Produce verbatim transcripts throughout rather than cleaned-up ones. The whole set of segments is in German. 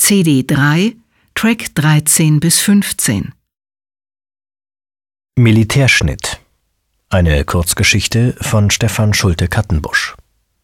C D drei, Track dreizehn bis fünfzehn. Militärschnitt. Eine Kurzgeschichte von Stefan Schulte-Kattenbusch.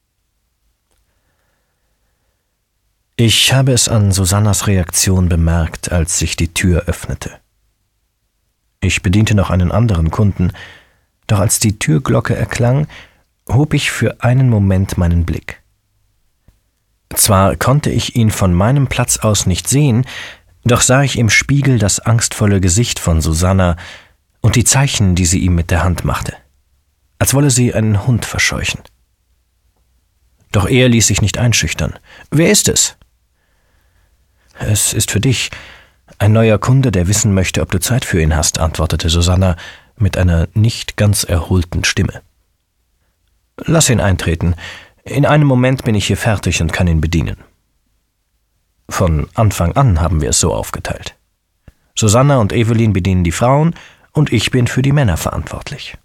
Ich habe es an Susannas Reaktion bemerkt, als sich die Tür öffnete. Ich bediente noch einen anderen Kunden, doch als die Türglocke erklang, hob ich für einen Moment meinen Blick. Zwar konnte ich ihn von meinem Platz aus nicht sehen, doch sah ich im Spiegel das angstvolle Gesicht von Susanna und die Zeichen, die sie ihm mit der Hand machte, als wolle sie einen Hund verscheuchen. Doch er ließ sich nicht einschüchtern. »Wer ist es?« »Es ist für dich. Ein neuer Kunde, der wissen möchte, ob du Zeit für ihn hast«, antwortete Susanna mit einer nicht ganz erholten Stimme. »Lass ihn eintreten. In einem Moment bin ich hier fertig und kann ihn bedienen.« Von Anfang an haben wir es so aufgeteilt. Susanna und Evelyn bedienen die Frauen und ich bin für die Männer verantwortlich.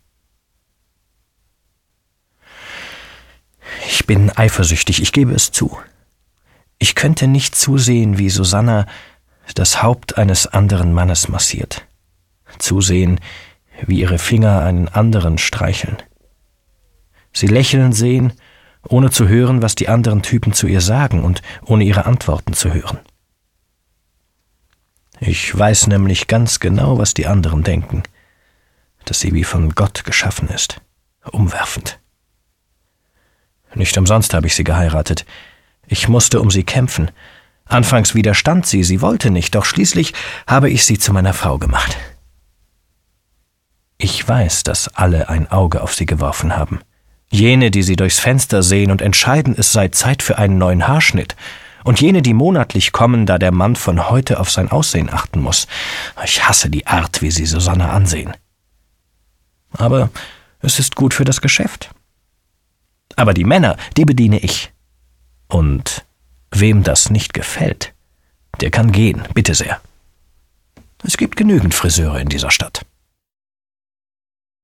Ich bin eifersüchtig, ich gebe es zu. Ich könnte nicht zusehen, wie Susanna das Haupt eines anderen Mannes massiert. Zusehen, wie ihre Finger einen anderen streicheln. Sie lächeln sehen, ohne zu hören, was die anderen Typen zu ihr sagen und ohne ihre Antworten zu hören. Ich weiß nämlich ganz genau, was die anderen denken, dass sie wie von Gott geschaffen ist, umwerfend. Nicht umsonst habe ich sie geheiratet. Ich musste um sie kämpfen. Anfangs widerstand sie, sie wollte nicht, doch schließlich habe ich sie zu meiner Frau gemacht. Ich weiß, dass alle ein Auge auf sie geworfen haben. Jene, die sie durchs Fenster sehen und entscheiden, es sei Zeit für einen neuen Haarschnitt. Und jene, die monatlich kommen, da der Mann von heute auf sein Aussehen achten muss. Ich hasse die Art, wie sie Susanna ansehen. Aber es ist gut für das Geschäft. Aber die Männer, die bediene ich. Und wem das nicht gefällt, der kann gehen, bitte sehr. Es gibt genügend Friseure in dieser Stadt.